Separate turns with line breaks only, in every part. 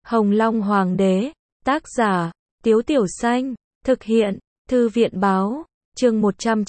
Hồng Long Hoàng đế, tác giả, Tiếu Tiểu Xanh, thực hiện, Thư viện báo, chương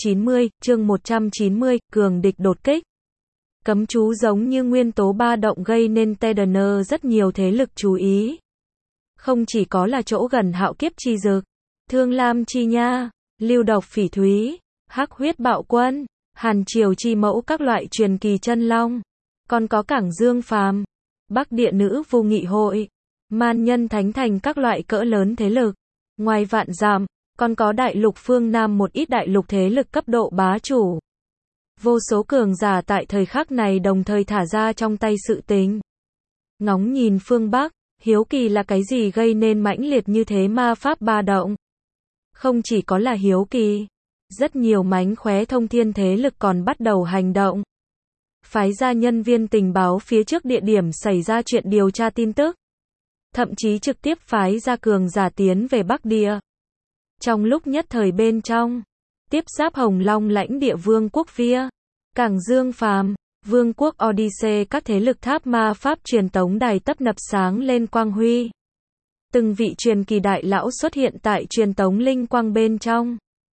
190, cường địch đột kích. Cấm chú giống như nguyên tố ba động gây nên Tedner rất nhiều thế lực chú ý. Không chỉ có là chỗ gần Hạo Kiếp Chi Dực, Thương Lam Chi Nha, Lưu Độc Phỉ Thúy, Hắc Huyết Bạo Quân, Hàn Triều Chi Mẫu các loại truyền kỳ chân long, còn có Cảng Dương Phàm, Bắc Địa Nữ Vu Nghị Hội, Man Nhân Thánh Thành các loại cỡ lớn thế lực. Ngoài vạn dặm, còn có đại lục phương Nam một ít đại lục thế lực cấp độ bá chủ. Vô số cường giả tại thời khắc này đồng thời thả ra trong tay sự tình. Ngóng nhìn phương Bắc, hiếu kỳ là cái gì gây nên mãnh liệt như thế ma pháp ba động. Không chỉ có là hiếu kỳ, rất nhiều mánh khóe thông thiên thế lực còn bắt đầu hành động. Phái ra nhân viên tình báo phía trước địa điểm xảy ra chuyện điều tra tin tức. Thậm chí trực tiếp phái ra cường giả tiến về Bắc Địa. Trong lúc nhất thời bên trong, tiếp giáp Hồng Long lãnh địa Vương quốc Via, Cảng Dương Phàm, Vương quốc Odyssey các thế lực tháp ma pháp truyền tống đài tấp nập sáng lên quang huy. Từng vị truyền kỳ đại lão xuất hiện tại truyền tống linh quang bên trong.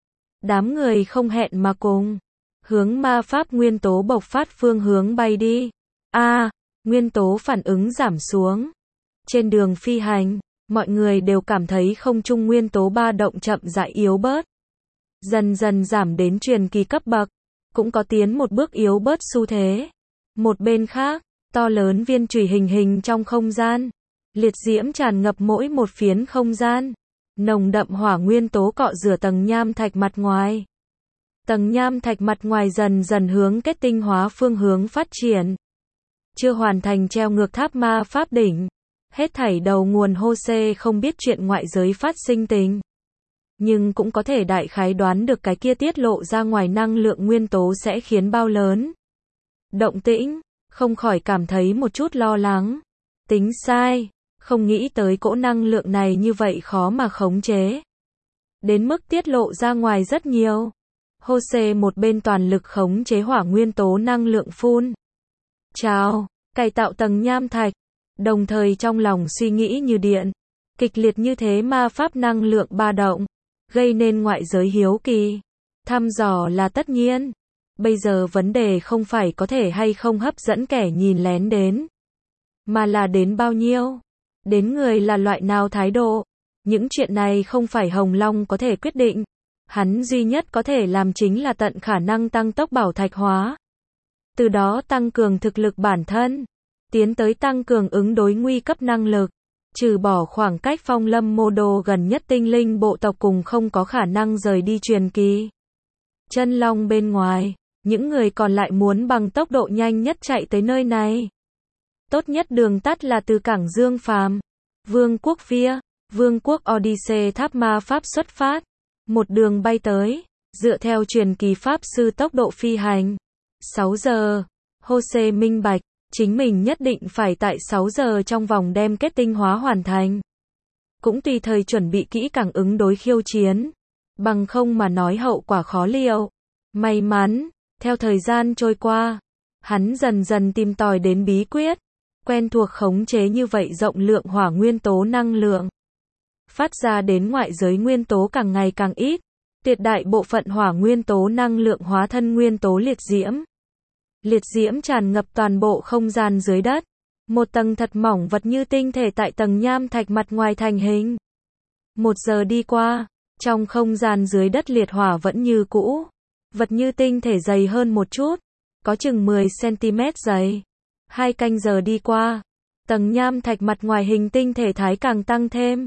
Đám người không hẹn mà cùng, hướng ma pháp nguyên tố bộc phát phương hướng bay đi. Nguyên tố phản ứng giảm xuống. Trên đường phi hành, mọi người đều cảm thấy không trung nguyên tố ba động chậm rãi yếu bớt. Dần dần giảm đến truyền kỳ cấp bậc, cũng có tiến một bước yếu bớt xu thế. Một bên khác, to lớn viên chùy hình trong không gian. Liệt diễm tràn ngập mỗi một phiến không gian. Nồng đậm hỏa nguyên tố cọ rửa tầng nham thạch mặt ngoài. Tầng nham thạch mặt ngoài dần dần hướng kết tinh hóa phương hướng phát triển. Chưa hoàn thành treo ngược tháp ma pháp đỉnh. Hết thảy đầu nguồn Jose không biết chuyện ngoại giới phát sinh tình. Nhưng cũng có thể đại khái đoán được cái kia tiết lộ ra ngoài năng lượng nguyên tố sẽ khiến bao lớn động tĩnh, không khỏi cảm thấy một chút lo lắng. Tính sai, không nghĩ tới cỗ năng lượng này như vậy khó mà khống chế. Đến mức tiết lộ ra ngoài rất nhiều. Jose một bên toàn lực khống chế hỏa nguyên tố năng lượng phun trào, cải tạo tầng nham thạch. Đồng thời trong lòng suy nghĩ như điện, kịch liệt như thế ma pháp năng lượng ba động, gây nên ngoại giới hiếu kỳ. Thăm dò là tất nhiên. Bây giờ vấn đề không phải có thể hay không hấp dẫn kẻ nhìn lén đến, mà là đến bao nhiêu, đến người là loại nào thái độ. Những chuyện này không phải Hồng Long có thể quyết định. Hắn duy nhất có thể làm chính là tận khả năng tăng tốc bảo thạch hóa. Từ đó tăng cường thực lực bản thân. Tiến tới tăng cường ứng đối nguy cấp năng lực, trừ bỏ khoảng cách phong lâm mô đồ gần nhất tinh linh bộ tộc cùng không có khả năng rời đi truyền kỳ chân long bên ngoài, những người còn lại muốn bằng tốc độ nhanh nhất chạy tới nơi này. Tốt nhất đường tắt là từ Cảng Dương Phàm, Vương quốc Via, Vương quốc Odyssey tháp ma pháp xuất phát, một đường bay tới, dựa theo truyền kỳ pháp sư tốc độ phi hành. 6 giờ, Jose minh bạch. Chính mình nhất định phải tại 6 giờ trong vòng đem kết tinh hóa hoàn thành. Cũng tùy thời chuẩn bị kỹ càng ứng đối khiêu chiến. Bằng không mà nói hậu quả khó liệu. May mắn, theo thời gian trôi qua, hắn dần dần tìm tòi đến bí quyết. Quen thuộc khống chế như vậy rộng lượng hỏa nguyên tố năng lượng. Phát ra đến ngoại giới nguyên tố càng ngày càng ít. Tuyệt đại bộ phận hỏa nguyên tố năng lượng hóa thân nguyên tố liệt diễm. Liệt diễm tràn ngập toàn bộ không gian dưới đất. Một tầng thật mỏng vật như tinh thể tại tầng nham thạch mặt ngoài thành hình. 1 giờ đi qua, trong không gian dưới đất liệt hỏa vẫn như cũ. Vật như tinh thể dày hơn một chút, có chừng 10 cm dày. 2 canh giờ đi qua, tầng nham thạch mặt ngoài hình tinh thể thái càng tăng thêm.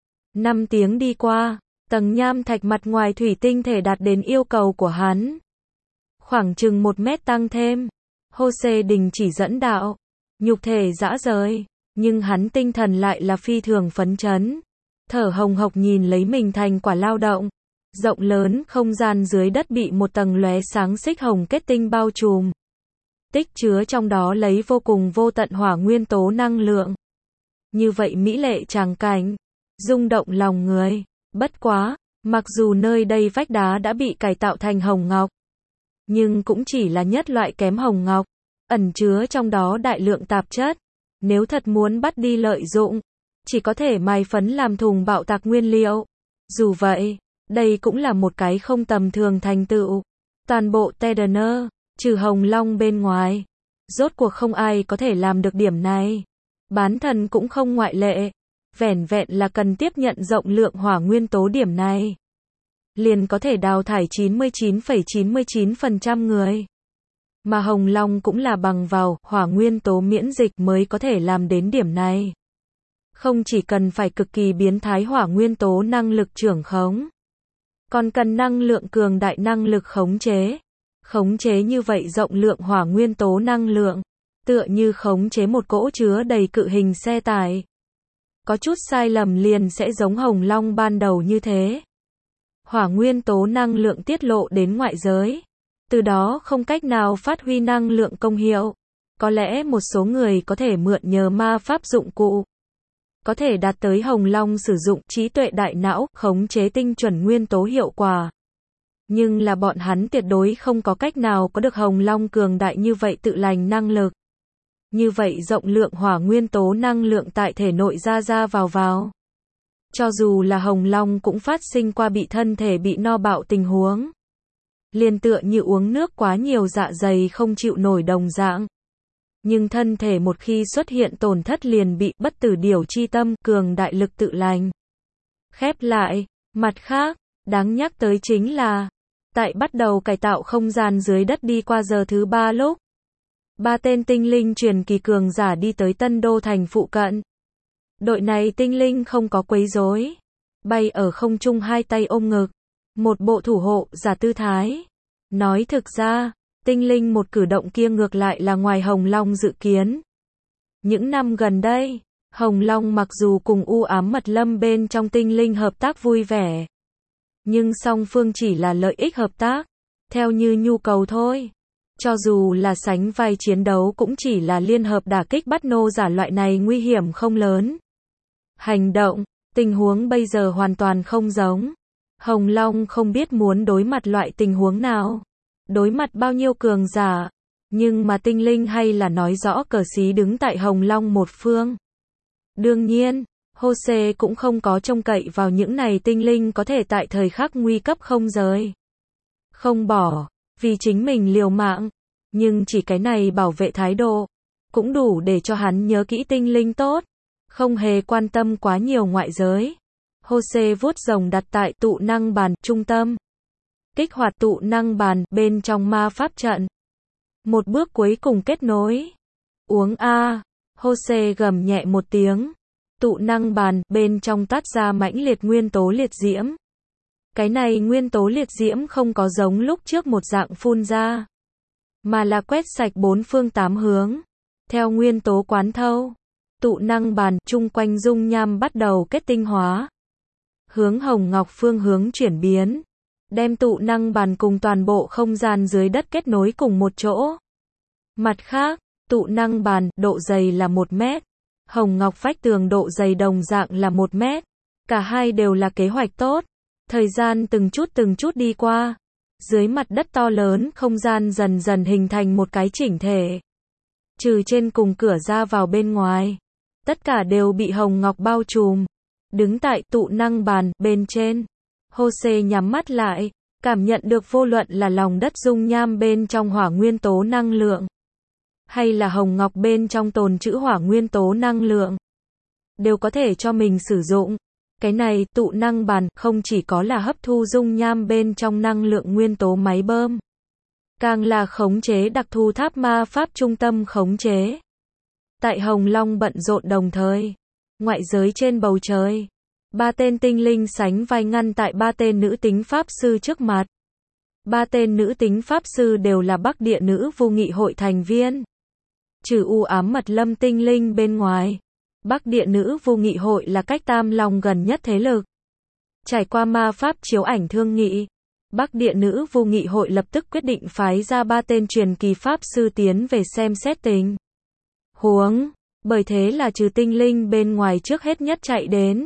5 tiếng đi qua, tầng nham thạch mặt ngoài thủy tinh thể đạt đến yêu cầu của hắn. Khoảng chừng 1 mét tăng thêm. Jose đình chỉ dẫn đạo. Nhục thể rã rời. Nhưng hắn tinh thần lại là phi thường phấn chấn. Thở hồng hộc nhìn lấy mình thành quả lao động. Rộng lớn không gian dưới đất bị một tầng lóe sáng xích hồng kết tinh bao trùm. Tích chứa trong đó lấy vô cùng vô tận hỏa nguyên tố năng lượng. Như vậy mỹ lệ tràng cảnh. Rung động lòng người. Bất quá, mặc dù nơi đây vách đá đã bị cải tạo thành hồng ngọc. Nhưng cũng chỉ là nhất loại kém hồng ngọc, ẩn chứa trong đó đại lượng tạp chất. Nếu thật muốn bắt đi lợi dụng, chỉ có thể mài phấn làm thùng bạo tạc nguyên liệu. Dù vậy, đây cũng là một cái không tầm thường thành tựu. Toàn bộ Tedener, trừ Hồng Long bên ngoài, rốt cuộc không ai có thể làm được điểm này. Bán thần cũng không ngoại lệ. Vẻn vẹn là cần tiếp nhận rộng lượng hỏa nguyên tố điểm này, liền có thể đào thải 99,99% người. Mà Hồng Long cũng là bằng vào hỏa nguyên tố miễn dịch mới có thể làm đến điểm này. Không chỉ cần phải cực kỳ biến thái hỏa nguyên tố năng lực trưởng khống, còn cần năng lượng cường đại năng lực khống chế. Khống chế như vậy rộng lượng hỏa nguyên tố năng lượng, tựa như khống chế một cỗ chứa đầy cự hình xe tải. Có chút sai lầm liền sẽ giống Hồng Long ban đầu như thế. Hỏa nguyên tố năng lượng tiết lộ đến ngoại giới, từ đó không cách nào phát huy năng lượng công hiệu. Có lẽ một số người có thể mượn nhờ ma pháp dụng cụ, có thể đạt tới Hồng Long sử dụng trí tuệ đại não, khống chế tinh chuẩn nguyên tố hiệu quả. Nhưng là bọn hắn tuyệt đối không có cách nào có được Hồng Long cường đại như vậy tự lành năng lực. Như vậy rộng lượng hỏa nguyên tố năng lượng tại thể nội ra vào. Cho dù là Hồng Long cũng phát sinh qua bị thân thể bị no bạo tình huống. Liền tựa như uống nước quá nhiều dạ dày không chịu nổi đồng dạng. Nhưng thân thể một khi xuất hiện tổn thất liền bị bất tử điểu chi tâm, cường đại lực tự lành. Khép lại, mặt khác, đáng nhắc tới chính là, tại bắt đầu cải tạo không gian dưới đất đi qua giờ thứ 3 lúc, 3 tên tinh linh truyền kỳ cường giả đi tới Tân Đô thành phụ cận. Đội này tinh linh không có quấy rối, bay ở không trung hai tay ôm ngực, một bộ thủ hộ giả tư thái. Nói thực ra, tinh linh một cử động kia ngược lại là ngoài Hồng Long dự kiến. Những năm gần đây, Hồng Long mặc dù cùng u ám mật lâm bên trong tinh linh hợp tác vui vẻ, nhưng song phương chỉ là lợi ích hợp tác, theo như nhu cầu thôi. Cho dù là sánh vai chiến đấu cũng chỉ là liên hợp đả kích bắt nô giả loại này nguy hiểm không lớn. Hành động, tình huống bây giờ hoàn toàn không giống. Hồng Long không biết muốn đối mặt loại tình huống nào, đối mặt bao nhiêu cường giả, nhưng mà tinh linh hay là nói rõ cờ xí đứng tại Hồng Long một phương. Đương nhiên, Jose cũng không có trông cậy vào những này tinh linh có thể tại thời khắc nguy cấp không rời, không bỏ, vì chính mình liều mạng, nhưng chỉ cái này bảo vệ thái độ, cũng đủ để cho hắn nhớ kỹ tinh linh tốt, không hề quan tâm quá nhiều ngoại giới. Jose vuốt rồng đặt tại tụ năng bàn trung tâm, kích hoạt tụ năng bàn bên trong ma pháp trận. Một bước cuối cùng kết nối. Uống a. Jose gầm nhẹ một tiếng. Tụ năng bàn bên trong tát ra mãnh liệt nguyên tố liệt diễm. Cái này nguyên tố liệt diễm không có giống lúc trước một dạng phun ra, mà là quét sạch bốn phương tám hướng. Theo nguyên tố quán thâu, tụ năng bàn chung quanh dung nham bắt đầu kết tinh hóa, hướng Hồng Ngọc phương hướng chuyển biến, đem tụ năng bàn cùng toàn bộ không gian dưới đất kết nối cùng một chỗ. Mặt khác, tụ năng bàn độ dày là 1 mét, Hồng Ngọc vách tường độ dày đồng dạng là 1 mét. Cả hai đều là kế hoạch tốt. Thời gian từng chút đi qua, dưới mặt đất to lớn không gian dần dần hình thành một cái chỉnh thể. Trừ trên cùng cửa ra vào bên ngoài, tất cả đều bị Hồng Ngọc bao trùm. Đứng tại tụ năng bàn bên trên, Jose nhắm mắt lại, cảm nhận được vô luận là lòng đất dung nham bên trong hỏa nguyên tố năng lượng, hay là Hồng Ngọc bên trong tồn trữ hỏa nguyên tố năng lượng, đều có thể cho mình sử dụng. Cái này tụ năng bàn không chỉ có là hấp thu dung nham bên trong năng lượng nguyên tố máy bơm, càng là khống chế đặc thù tháp ma pháp trung tâm khống chế. Tại Hồng Long bận rộn đồng thời, ngoại giới trên bầu trời, 3 tên tinh linh sánh vai ngăn tại 3 tên nữ tính pháp sư trước mặt. 3 tên nữ tính pháp sư đều là Bắc Địa Nữ Vu Nghị hội thành viên. Trừ u ám mật lâm tinh linh bên ngoài, Bắc Địa Nữ Vu Nghị hội là cách Tam Long gần nhất thế lực. Trải qua ma pháp chiếu ảnh thương nghị, Bắc Địa Nữ Vu Nghị hội lập tức quyết định phái ra 3 tên truyền kỳ pháp sư tiến về xem xét tình huống, bởi thế là trừ tinh linh bên ngoài trước hết nhất chạy đến.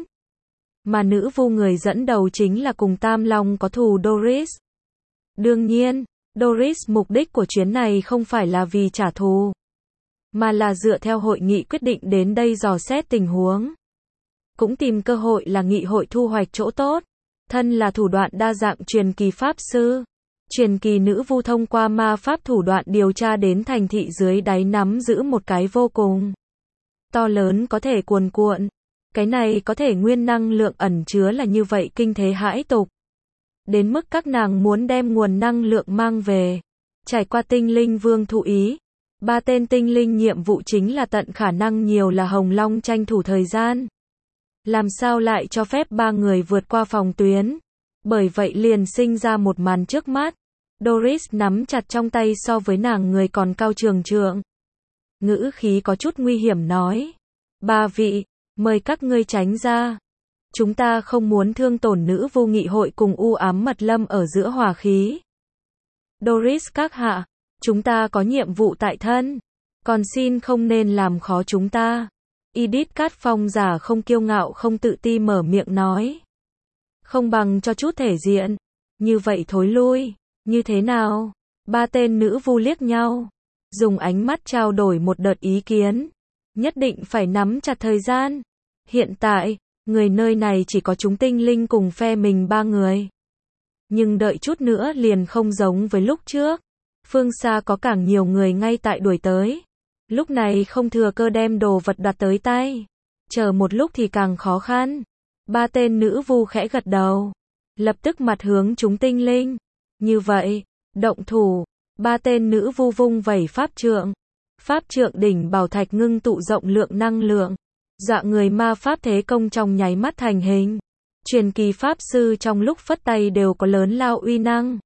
Mà nữ vu người dẫn đầu chính là cùng Tam Long có thù Doris. Đương nhiên, Doris mục đích của chuyến này không phải là vì trả thù, mà là dựa theo hội nghị quyết định đến đây dò xét tình huống. cũng tìm cơ hội là nghị hội thu hoạch chỗ tốt. Thân là thủ đoạn đa dạng truyền kỳ pháp sư. Truyền kỳ nữ vu thông qua ma pháp thủ đoạn điều tra đến thành thị dưới đáy nắm giữ một cái vô cùng to lớn có thể cuồn cuộn. Cái này có thể nguyên năng lượng ẩn chứa là như vậy kinh thế hãi tục. Đến mức các nàng muốn đem nguồn năng lượng mang về. Trải qua tinh linh vương thụ ý. 3 tên tinh linh nhiệm vụ chính là tận khả năng nhiều là Hồng Long tranh thủ thời gian. Làm sao lại cho phép 3 người vượt qua phòng tuyến. Bởi vậy liền sinh ra một màn trước mắt. Doris nắm chặt trong tay so với nàng người còn cao trường trượng. Ngữ khí có chút nguy hiểm nói. 3 vị, mời các ngươi tránh ra. Chúng ta không muốn thương tổn nữ vu nghị hội cùng u ám mật lâm ở giữa hòa khí. Doris các hạ, chúng ta có nhiệm vụ tại thân. Còn xin không nên làm khó chúng ta. Edith Cát Phong giả không kiêu ngạo không tự ti mở miệng nói. Không bằng cho chút thể diện. Như vậy thối lui. Như thế nào? 3 tên nữ vu liếc nhau. Dùng ánh mắt trao đổi một đợt ý kiến. Nhất định phải nắm chặt thời gian. Hiện tại, người nơi này chỉ có chúng tinh linh cùng phe mình 3 người. Nhưng đợi chút nữa liền không giống với lúc trước. Phương xa có càng nhiều người ngay tại đuổi tới. Lúc này không thừa cơ đem đồ vật đoạt tới tay. Chờ một lúc thì càng khó khăn. 3 tên nữ vu khẽ gật đầu. Lập tức mặt hướng chúng tinh linh. Như vậy, động thủ. 3 tên nữ vu vung vẩy pháp trượng. Pháp trượng đỉnh bảo thạch ngưng tụ rộng lượng năng lượng. Dọa người ma pháp thế công trong nháy mắt thành hình. Truyền kỳ pháp sư trong lúc phất tay đều có lớn lao uy năng.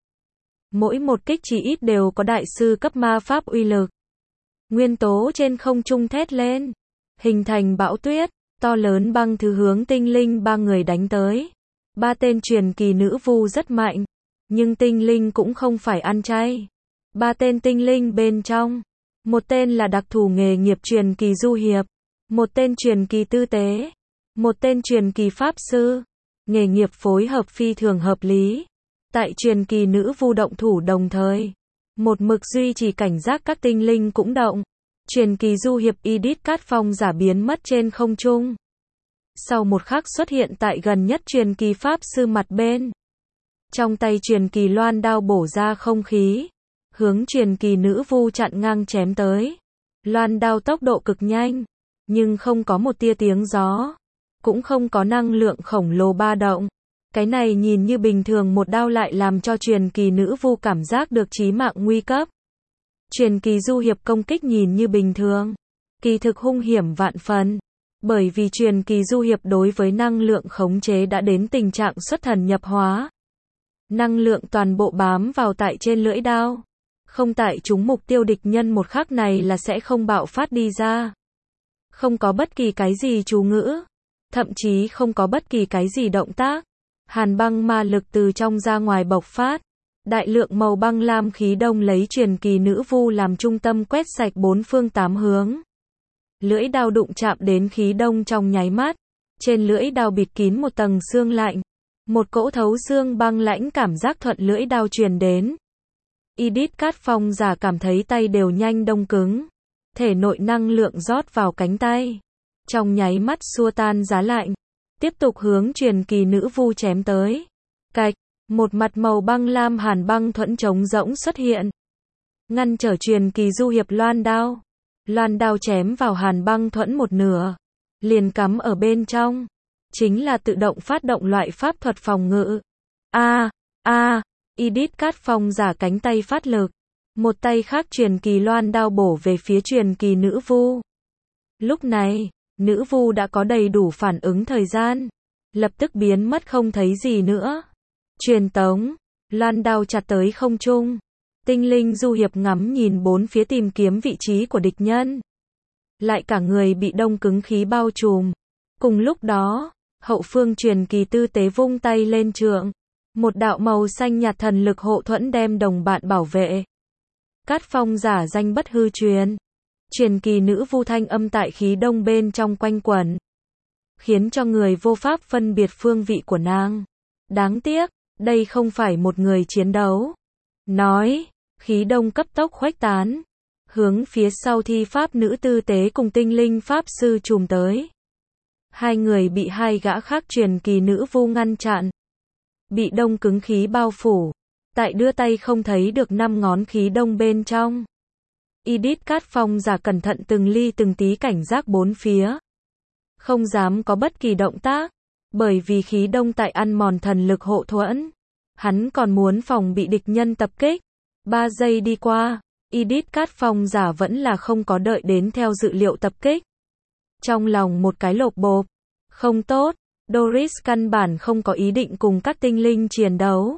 Mỗi một kích chỉ ít đều có đại sư cấp ma pháp uy lực. Nguyên tố trên không trung thét lên. Hình thành bão tuyết, to lớn băng thứ hướng tinh linh 3 người đánh tới. 3 tên truyền kỳ nữ vu rất mạnh. Nhưng tinh linh cũng không phải ăn chay. 3 tên tinh linh bên trong. Một tên là đặc thù nghề nghiệp truyền kỳ du hiệp. Một tên truyền kỳ tư tế. Một tên truyền kỳ pháp sư. Nghề nghiệp phối hợp phi thường hợp lý. Tại truyền kỳ nữ vu động thủ đồng thời. Một mực duy trì cảnh giác các tinh linh cũng động. Truyền kỳ du hiệp Edith Cát Phong giả biến mất trên không trung. Sau một khắc xuất hiện tại gần nhất truyền kỳ pháp sư mặt bên. Trong tay truyền kỳ loan đao bổ ra không khí. Hướng truyền kỳ nữ vu chặn ngang chém tới. Loan đao tốc độ cực nhanh. Nhưng không có một tia tiếng gió. Cũng không có năng lượng khổng lồ ba động. Cái này nhìn như bình thường một đao lại làm cho truyền kỳ nữ vu cảm giác được chí mạng nguy cấp. Truyền kỳ du hiệp công kích nhìn như bình thường. Kỳ thực hung hiểm vạn phần. Bởi vì truyền kỳ du hiệp đối với năng lượng khống chế đã đến tình trạng xuất thần nhập hóa. Năng lượng toàn bộ bám vào tại trên lưỡi đao. Không tại chúng mục tiêu địch nhân một khắc này là sẽ không bạo phát đi ra. Không có bất kỳ cái gì chú ngữ. Thậm chí không có bất kỳ cái gì động tác. Hàn băng ma lực từ trong ra ngoài bộc phát. Đại lượng màu băng lam khí đông lấy truyền kỳ nữ vu làm trung tâm quét sạch 4 phương 8 hướng. Lưỡi đao đụng chạm đến khí đông trong nháy mắt. Trên lưỡi đao bịt kín một tầng xương lạnh. Một cỗ thấu xương băng lãnh cảm giác thuận lưỡi đao truyền đến. Edith Cát Phong giả cảm thấy tay đều nhanh đông cứng. Thể nội năng lượng rót vào cánh tay. Trong nháy mắt xua tan giá lạnh. Tiếp tục hướng truyền kỳ nữ vu chém tới. Cạch, một mặt màu băng lam hàn băng thuẫn trống rỗng xuất hiện. Ngăn trở truyền kỳ du hiệp loan đao. Loan đao chém vào hàn băng thuẫn một nửa. Liền cắm ở bên trong. Chính là tự động phát động loại pháp thuật phòng ngự. Edith Cát Phong giả cánh tay phát lực. Một tay khác truyền kỳ loan đao bổ về phía truyền kỳ nữ vu. Lúc này, nữ vu đã có đầy đủ phản ứng thời gian. Lập tức biến mất không thấy gì nữa. Truyền tống, loan đao chặt tới không trung. Tinh linh du hiệp ngắm nhìn bốn phía tìm kiếm vị trí của địch nhân. Lại cả người bị đông cứng khí bao trùm. Cùng lúc đó, hậu phương truyền kỳ tư tế vung tay lên trượng. Một đạo màu xanh nhạt thần lực hộ thuẫn đem đồng bạn bảo vệ. Cát Phong giả danh bất hư truyền. Truyền kỳ nữ vu thanh âm tại khí đông bên trong quanh quẩn. Khiến cho người vô pháp phân biệt phương vị của nàng. Đáng tiếc, đây không phải một người chiến đấu. Nói, khí đông cấp tốc khuếch tán. Hướng phía sau thi pháp nữ tư tế cùng tinh linh pháp sư trùm tới. Hai người bị hai gã khác truyền kỳ nữ vu ngăn chặn. Bị đông cứng khí bao phủ. Tại đưa tay không thấy được 5 ngón khí đông bên trong. Idit Cát Phong giả cẩn thận từng ly từng tí cảnh giác bốn phía. Không dám có bất kỳ động tác. Bởi vì khí đông tại ăn mòn thần lực hộ thuẫn. Hắn còn muốn phòng bị địch nhân tập kích. 3 giây đi qua. Idit Cát Phong giả vẫn là không có đợi đến theo dự liệu tập kích. Trong lòng một cái lộp bộp. Không tốt. Doris căn bản không có ý định cùng các tinh linh chiến đấu.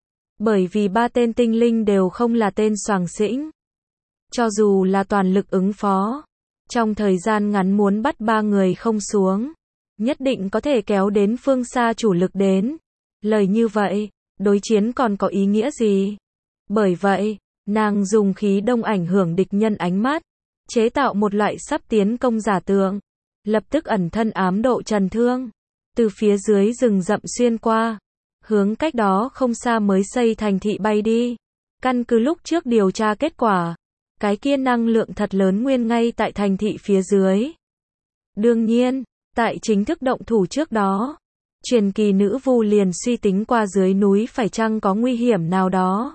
Bởi vì 3 tên tinh linh đều không là tên soàng xĩnh. Cho dù là toàn lực ứng phó. Trong thời gian ngắn muốn bắt 3 người không xuống. Nhất định có thể kéo đến phương xa chủ lực đến. Lời như vậy, đối chiến còn có ý nghĩa gì? Bởi vậy, nàng dùng khí đông ảnh hưởng địch nhân ánh mắt. Chế tạo một loại sắp tiến công giả tượng. Lập tức ẩn thân ám độ trần thương. Từ phía dưới rừng rậm xuyên qua. Hướng cách đó không xa mới xây thành thị bay đi. Căn cứ lúc trước điều tra kết quả. Cái kia năng lượng thật lớn nguyên ngay tại thành thị phía dưới. Đương nhiên, tại chính thức động thủ trước đó. Truyền kỳ nữ vu liền suy tính qua dưới núi phải chăng có nguy hiểm nào đó.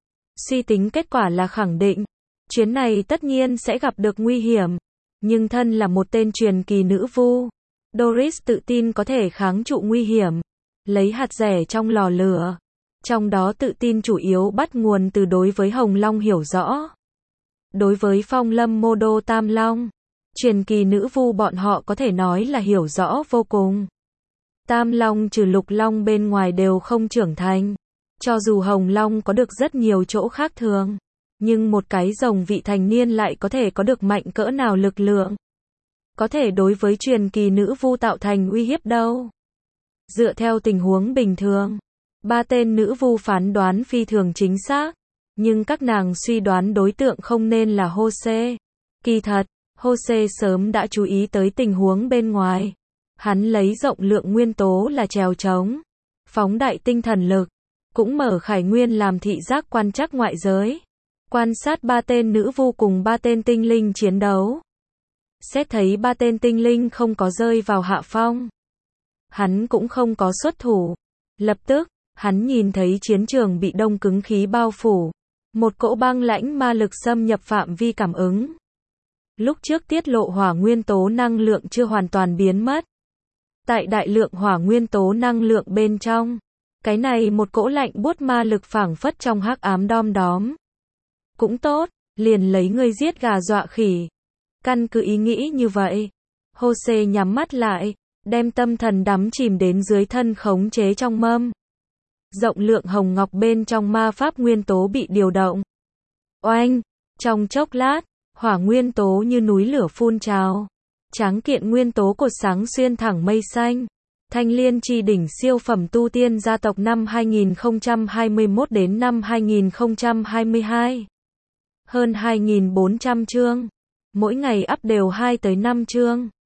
Suy tính kết quả là khẳng định. Chuyến này tất nhiên sẽ gặp được nguy hiểm. Nhưng thân là một tên truyền kỳ nữ vu. Doris tự tin có thể kháng trụ nguy hiểm. Lấy hạt rẻ trong lò lửa. Trong đó tự tin chủ yếu bắt nguồn từ đối với Hồng Long hiểu rõ. Đối với Phong Lâm Mô Đô Tam Long. Truyền kỳ nữ vu bọn họ có thể nói là hiểu rõ vô cùng. Tam Long trừ Lục Long bên ngoài đều không trưởng thành. Cho dù Hồng Long có được rất nhiều chỗ khác thường. Nhưng một cái rồng vị thành niên lại có thể có được mạnh cỡ nào lực lượng. Có thể đối với truyền kỳ nữ vu tạo thành uy hiếp đâu. Dựa theo tình huống bình thường. 3 tên nữ vu phán đoán phi thường chính xác. Nhưng các nàng suy đoán đối tượng không nên là Hosea. Kỳ thật, Hosea sớm đã chú ý tới tình huống bên ngoài. Hắn lấy rộng lượng nguyên tố là trèo trống. Phóng đại tinh thần lực. Cũng mở khải nguyên làm thị giác quan trắc ngoại giới. Quan sát 3 tên nữ vu cùng 3 tên tinh linh chiến đấu. Xét thấy 3 tên tinh linh không có rơi vào hạ phong. Hắn cũng không có xuất thủ. Lập tức, hắn nhìn thấy chiến trường bị đông cứng khí bao phủ. Một cỗ băng lãnh ma lực xâm nhập phạm vi cảm ứng. Lúc trước tiết lộ hỏa nguyên tố năng lượng chưa hoàn toàn biến mất. Tại đại lượng hỏa nguyên tố năng lượng bên trong. Cái này một cỗ lạnh buốt ma lực phảng phất trong hắc ám đom đóm. Cũng tốt, liền lấy ngươi giết gà dọa khỉ. Căn cứ ý nghĩ như vậy. Hosea nhắm mắt lại. Đem tâm thần đắm chìm đến dưới thân khống chế trong mâm. Rộng lượng hồng ngọc bên trong ma pháp nguyên tố bị điều động. Oanh! Trong chốc lát, hỏa nguyên tố như núi lửa phun trào. Tráng kiện nguyên tố cột sáng xuyên thẳng mây xanh. Thanh Liên Chi đỉnh siêu phẩm tu tiên gia tộc năm 2021 đến năm 2022. Hơn 2.400 chương. Mỗi ngày up đều 2 tới 5 chương.